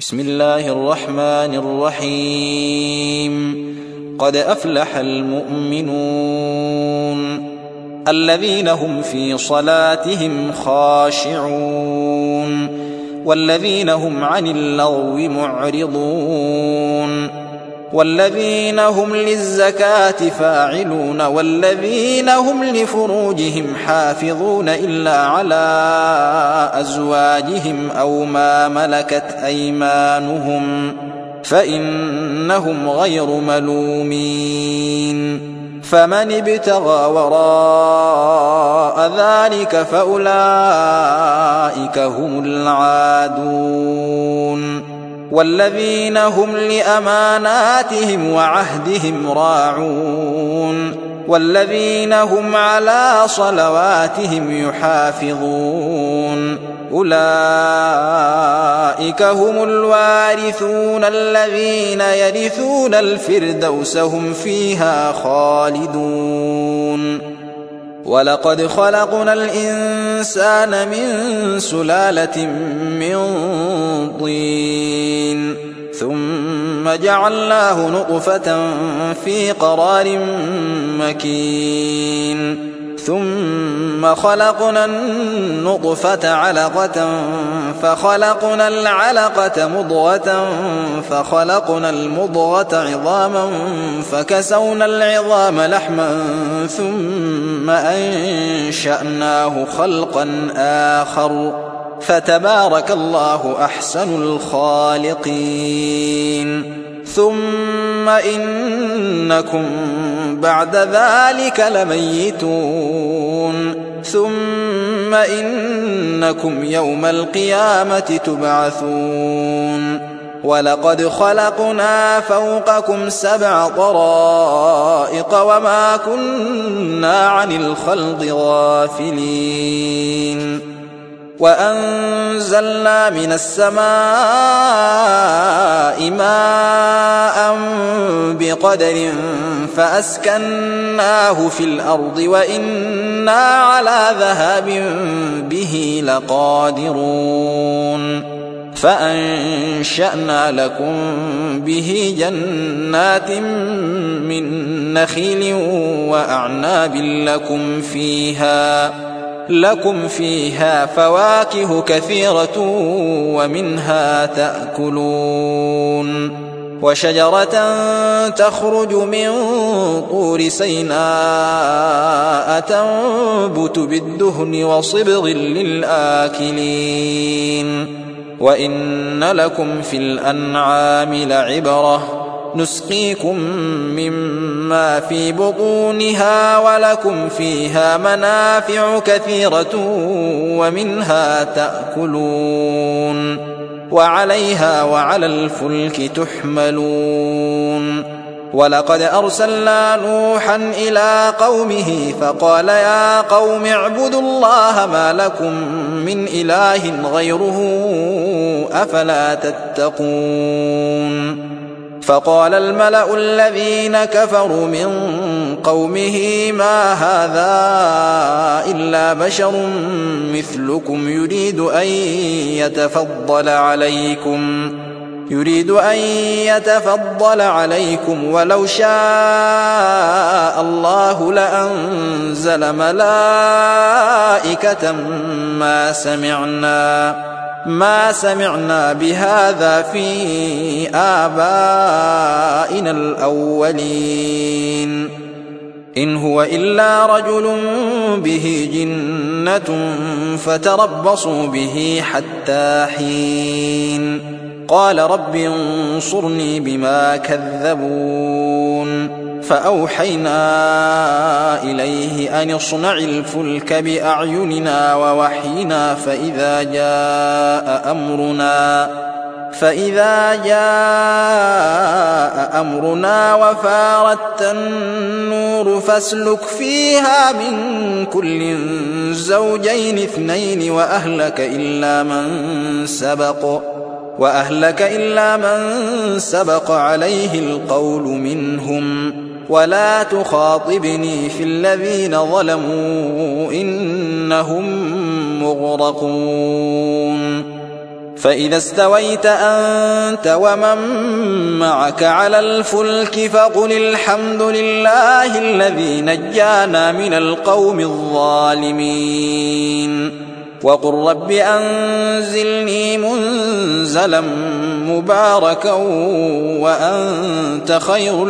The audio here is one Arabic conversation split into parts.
بسم الله الرحمن الرحيم. قد أفلح المؤمنون الذين هم في صلاتهم خاشعون والذين هم عن اللغو معرضون والذين هم للزكاة فاعلون والذين هم لفروجهم حافظون إلا على أزواجهم أو ما ملكت أيمانهم فإنهم غير ملومين. فمن ابتغى وراء ذلك فأولئك هم العادون والذين هم لأماناتهم وعهدهم راعون والذين هم على صلواتهم يحافظون أولئك هم الوارثون الذين يرثون الفردوس هم فيها خالدون. ولقد خلقنا الإنسان من سلالة من طين ثم جعلناه نطفة في قرار مكين ثم خلقنا النطفة علقة فخلقنا العلقة مضغة فخلقنا المضغة عظاما فكسونا العظام لحما ثم أنشأناه خلقا آخر فتبارك الله أحسن الخالقين. ثم إنكم بعد ذلك لميتون ثم إنكم يوم القيامة تبعثون. ولقد خلقنا فوقكم 7 طرائق وما كنا عن الخلق غافلين. وأنزلنا من السماء ماء بقدر فأسكناه في الأرض وإنا على ذهاب به لقادرون. فأنشأنا لكم به جنات من نخيل وأعناب لكم فيها فواكه كثيرة ومنها تأكلون. وشجرة تخرج من طور سيناء تنبت بالدهن وصبغ للآكلين. وإن لكم في الأنعام لعبرة نسقيكم مما في بطونها ولكم فيها منافع كثيرة ومنها تأكلون وعليها وعلى الفلك تحملون. ولقد أرسلنا نوحا إلى قومه فقال يا قوم اعبدوا الله ما لكم من إله غيره أفلا تتقون. فقال الملأ الذين كفروا من قومه ما هذا إلا بشر مثلكم يريد أن يتفضل عليكم ولو شاء الله لأنزل ملائكة ما سمعنا بهذا في آبائنا الأولين إن هو إلا رجل به جنة فتربصوا به حتى حين. قال رب انصرني بما كذبون. فأوحينا إليه أن اصنع الفلك بأعيننا ووحينا فإذا جاء أمرنا وفارت النور فاسلك فيها من كل زوجين 2 وأهلك إلا من سبق عليه القول منهم ولا تخاطبني في الذين ظلموا إنهم مغرقون. فإذا استويت أنت ومن معك على الفلك فقل الحمد لله الذي نجانا من القوم الظالمين وقل رب أنزلني منزلا مباركا وأنت خير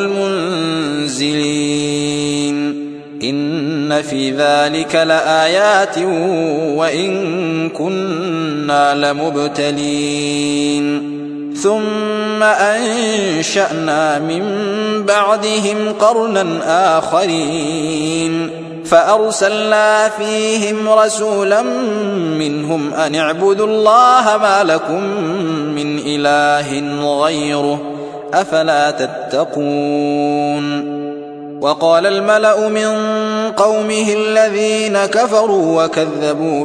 المنزلين إن في ذلك لآيات وإن كنا لمبتلين ثم أنشأنا من بعدهم قرنا آخرين فأرسلنا فيهم رسولا منهم أن اعبدوا الله ما لكم من إله غيره أفلا تتقون وقال الملأ من قومه الذين كفروا وكذبوا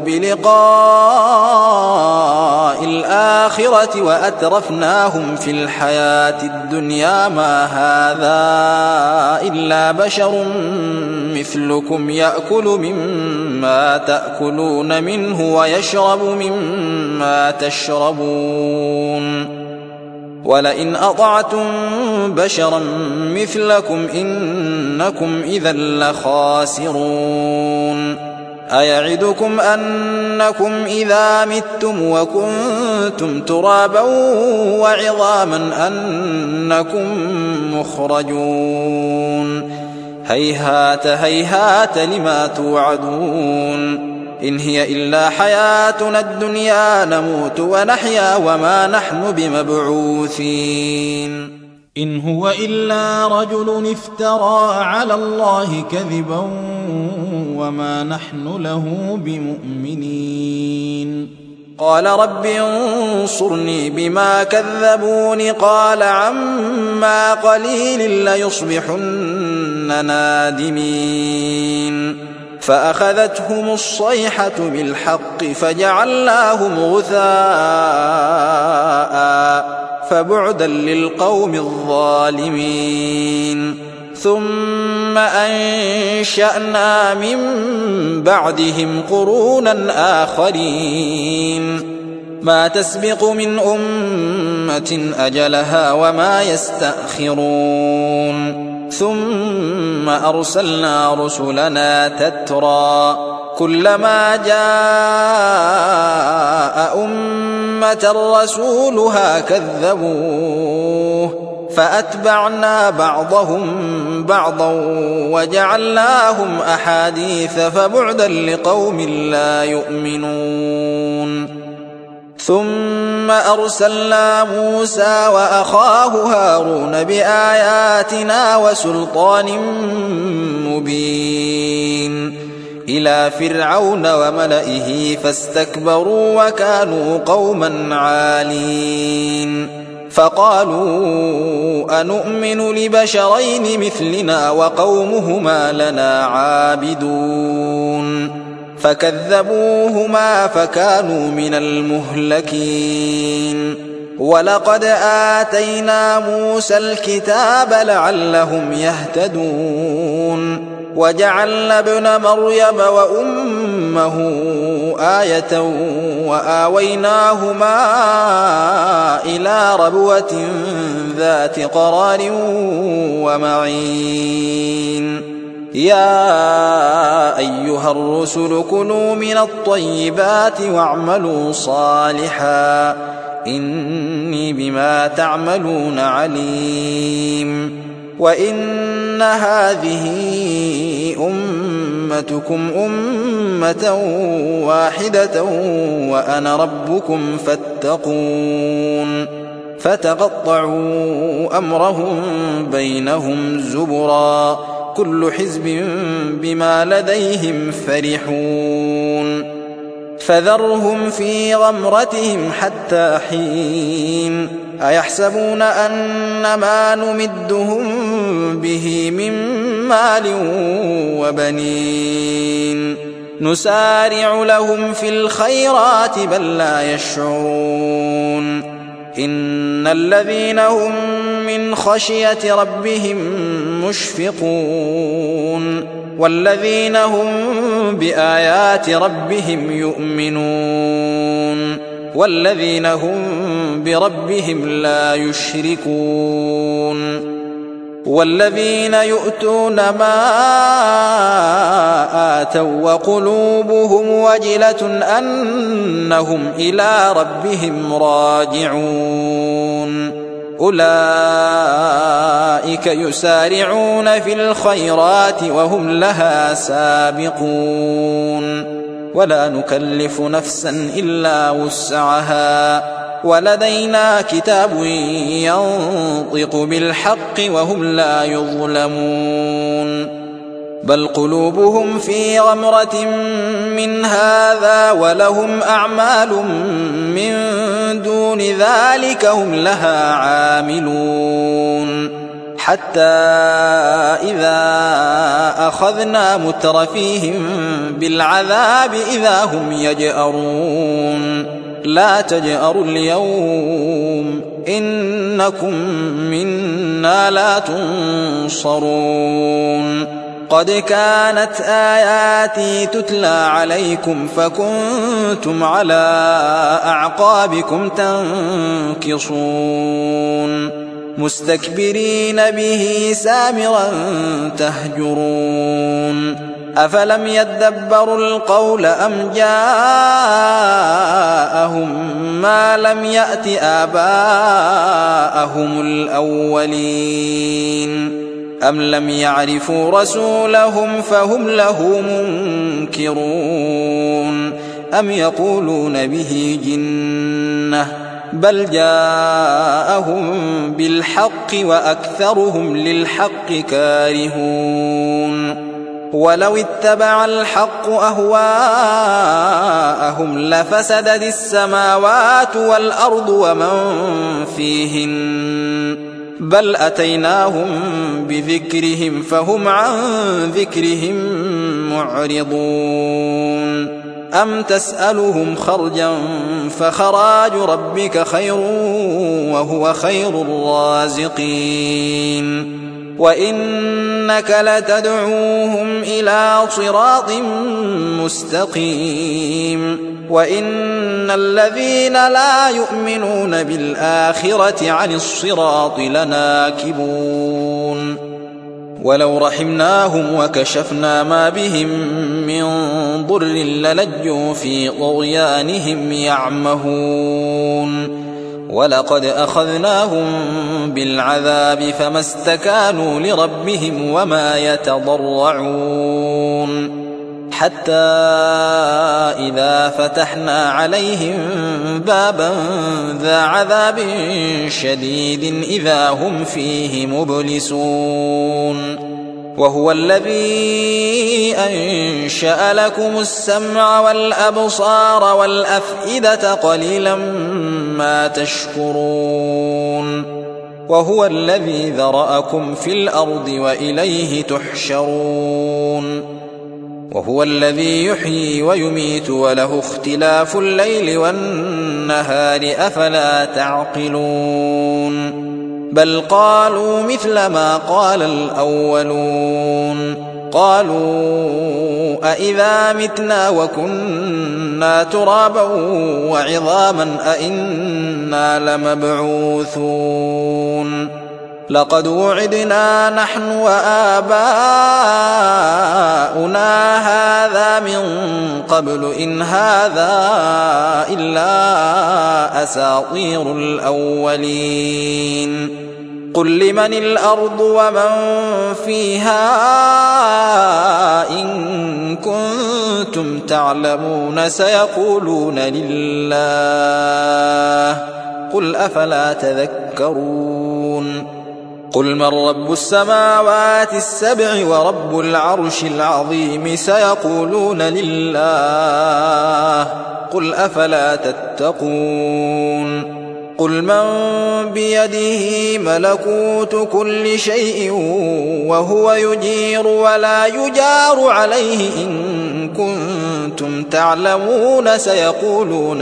بلقاء الآخرة وأترفناهم في الحياة الدنيا ما هذا إلا بشر مثلكم يأكل مما تأكلون منه ويشرب مما تشربون ولئن أطعتم بشرا مثلكم إنكم إذا لخاسرون أيعدكم أنكم إذا متم وكنتم ترابا وعظاما أنكم مخرجون هيهات هيهات لما توعدون إن هي إلا حياتنا الدنيا نموت ونحيا وما نحن بمبعوثين إن هو إلا رجل افترى على الله كذبا وما نحن له بمؤمنين قال رب انصرني بما كذبون قال عما قليل ليصبحن نادمين فأخذتهم الصيحة بالحق فجعلناهم غثاء فبعدا للقوم الظالمين ثم أنشأنا من بعدهم قرونا آخرين ما تسبق من أمة أجلها وما يستأخرون ثم أرسلنا رسلنا تترى كلما جاء أمة رسولها كذبوه فأتبعنا بعضهم بعضا وجعلناهم أحاديث فبعدا لقوم لا يؤمنون ثم أرسلنا موسى وأخاه هارون بآياتنا وسلطان مبين إلى فرعون وملئه فاستكبروا وكانوا قوما عالين فقالوا أنؤمن لبشرين مثلنا وقومهما لنا عابدون فكذبوهما فكانوا من المهلكين ولقد آتينا موسى الكتاب لعلهم يهتدون وجعلنا ابن مريم وأمه آية وآويناهما إلى ربوة ذات قرار ومعين يا أيها الرسل كلوا من الطيبات واعملوا صالحا إني بما تعملون عليم وإن هذه أمتكم أمة واحدة وأنا ربكم فاتقون فتقطعوا أمرهم بينهم زبرا كل حزب بما لديهم فرحون فذرهم في غمرتهم حتى حين أيحسبون أن ما نمدهم به من مال وبنين نسارع لهم في الخيرات بل لا يشعرون إن الذين هم من خشية ربهم مشفقون والذين هم بآيات ربهم يؤمنون والذين هم بربهم لا يشركون والذين يؤتون ما آتوا وقلوبهم وجلة أنهم إلى ربهم راجعون أولئك يسارعون في الخيرات وهم لها سابقون ولا نكلف نفسا إلا وسعها ولدينا كتاب ينطق بالحق وهم لا يظلمون بل قلوبهم في غمرة من هذا ولهم أعمال من دون ذلك هم لها عاملون حتى إذا أخذنا مترفيهم بالعذاب إذا هم يجأرون لا تجأروا اليوم إنكم منا لا تنصرون قد كانت آياتي تتلى عليكم فكنتم على أعقابكم تنكصون مستكبرين به سامرا تهجرون أفلم يدبروا القول أم جاءهم ما لم يأت آباءهم الأولين أم لم يعرفوا رسولهم فهم له منكرون أم يقولون به جنة بل جاءهم بالحق وأكثرهم للحق كارهون ولو اتبع الحق أهواءهم لفسدت السماوات والأرض ومن فيهن بل أتيناهم بذكرهم فهم عن ذكرهم معرضون أم تسألهم خرجا فخراج ربك خير وهو خير الرازقين وإنك لتدعوهم إلى صراط مستقيم وإن الذين لا يؤمنون بالآخرة عن الصراط لناكبون ولو رحمناهم وكشفنا ما بهم من ضر للجوا في طغيانهم يعمهون ولقد أخذناهم بالعذاب فما استكانوا لربهم وما يتضرعون حتى إذا فتحنا عليهم بابا ذا عذاب شديد إذا هم فيه مبلسون وهو الذي أنشأ لكم السمع والأبصار والأفئدة قليلا ما تشكرون وهو الذي ذرأكم في الأرض وإليه تحشرون وهو الذي يحيي ويميت وله اختلاف الليل والنهار أفلا تعقلون بل قالوا مثل ما قال الأولون قالوا أإذا متنا وكنا ترابا وعظاما أإنا لمبعوثون لقد وعدنا نحن وآباؤنا هذا من قبل إن هذا إلا أساطير الأولين قل لمن الأرض ومن فيها إن كنتم تعلمون سيقولون لله قل أفلا تذكرون قل من رب السماوات السبع ورب العرش العظيم سيقولون لله قل أفلا تتقون قل من بيده ملكوت كل شيء وهو يجير ولا يجار عليه إن كنتم تعلمون سيقولون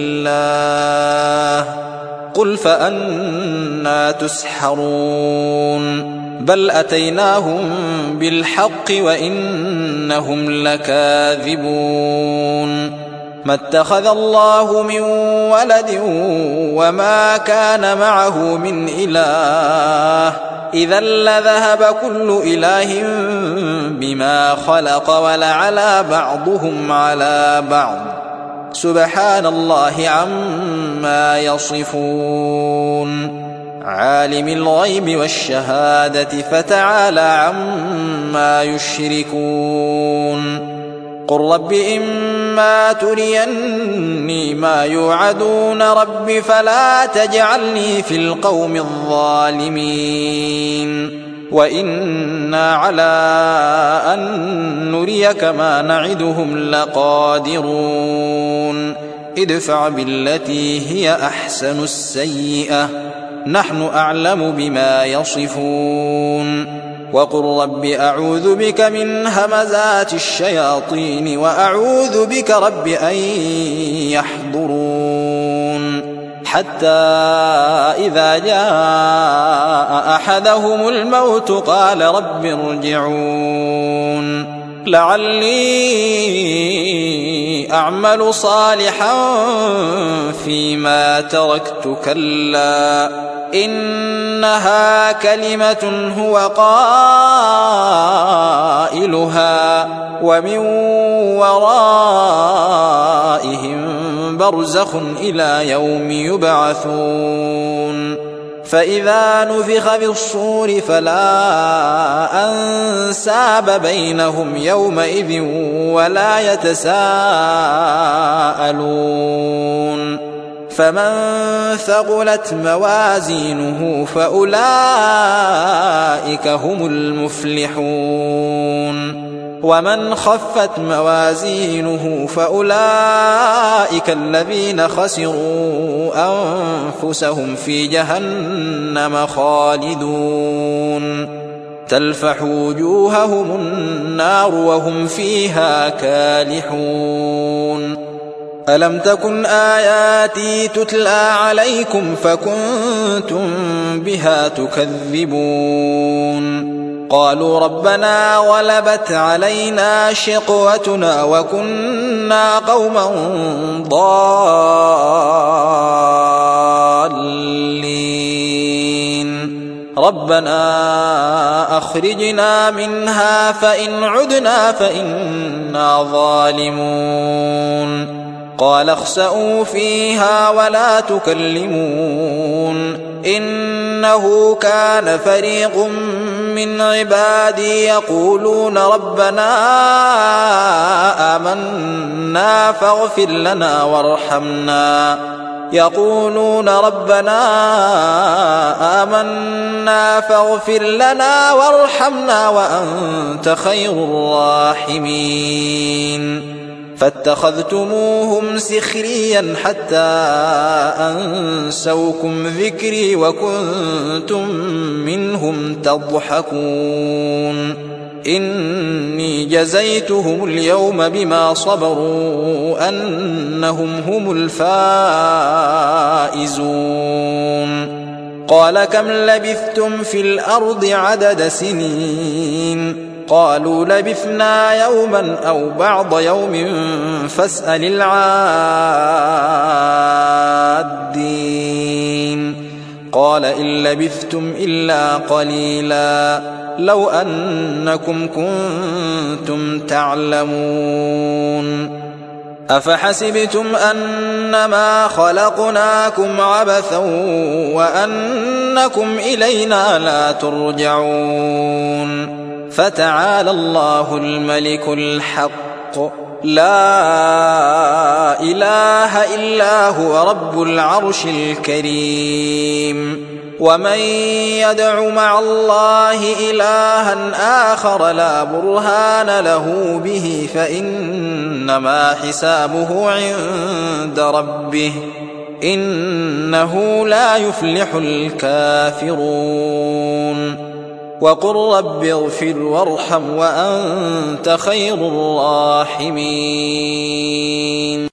لله قل فأنى تسحرون بل أتيناهم بالحق وإنهم لكاذبون ما اتخذ الله من ولد وما كان معه من إله إذا لذهب كل إله بما خلق ولعلى بعضهم على بعض سبحان الله عما يصفون عالم الغيب والشهادة فتعالى عما يشركون قل رب إما تريني ما يوعدون رب فلا تجعلني في القوم الظالمين وإنا على أن نريك ما نعدهم لقادرون ادفع بالتي هي أحسن السيئة نحن أعلم بما يصفون وقل رب أعوذ بك من همزات الشياطين وأعوذ بك رب أن يحضرون حتى إذا جاء أحدهم الموت قال رب ارجعون لعلي أعمل صالحا فيما تركت كلا إنها كلمة هو قائلها ومن ورائهم برزخ إلى يوم يبعثون فإذا نفخ في الصور فلا أنساب بينهم يومئذ ولا يتساءلون فمن ثقلت موازينه فأولئك هم المفلحون ومن خفت موازينه فأولئك الذين خسروا أنفسهم في جهنم خالدون تلفح وجوههم النار وهم فيها كالحون ألم تكن آياتي تتلى عليكم فكنتم بها تكذبون قالوا ربنا غلبت علينا شقوتنا وكنا قوما ضالين ربنا أخرجنا منها فإن عدنا فإنا ظالمون قال اخسئوا فيها ولا تكلمون إنه كان فريق من عبادي يقولون ربنا آمنا فاغفر لنا وارحمنا وأنت خير الراحمين فاتخذتموهم سخريا حتى أنسوكم ذكري وكنتم منهم تضحكون إني جزيتهم اليوم بما صبروا أنهم هم الفائزون قال كم لبثتم في الأرض عدد سنين قالوا لبثنا يوما أو بعض يوم فاسأل العادين قال إن لبثتم إلا قليلا لو أنكم كنتم تعلمون أفحسبتم أنما خلقناكم عبثا وأنكم إلينا لا ترجعون فتعالى الله الملك الحق لا إله إلا هو رب العرش الكريم ومن يدع مع الله إلها آخر لا برهان له به فإنما حسابه عند ربه إنه لا يفلح الكافرون وقل رب اغفر وارحم وأنت خير الراحمين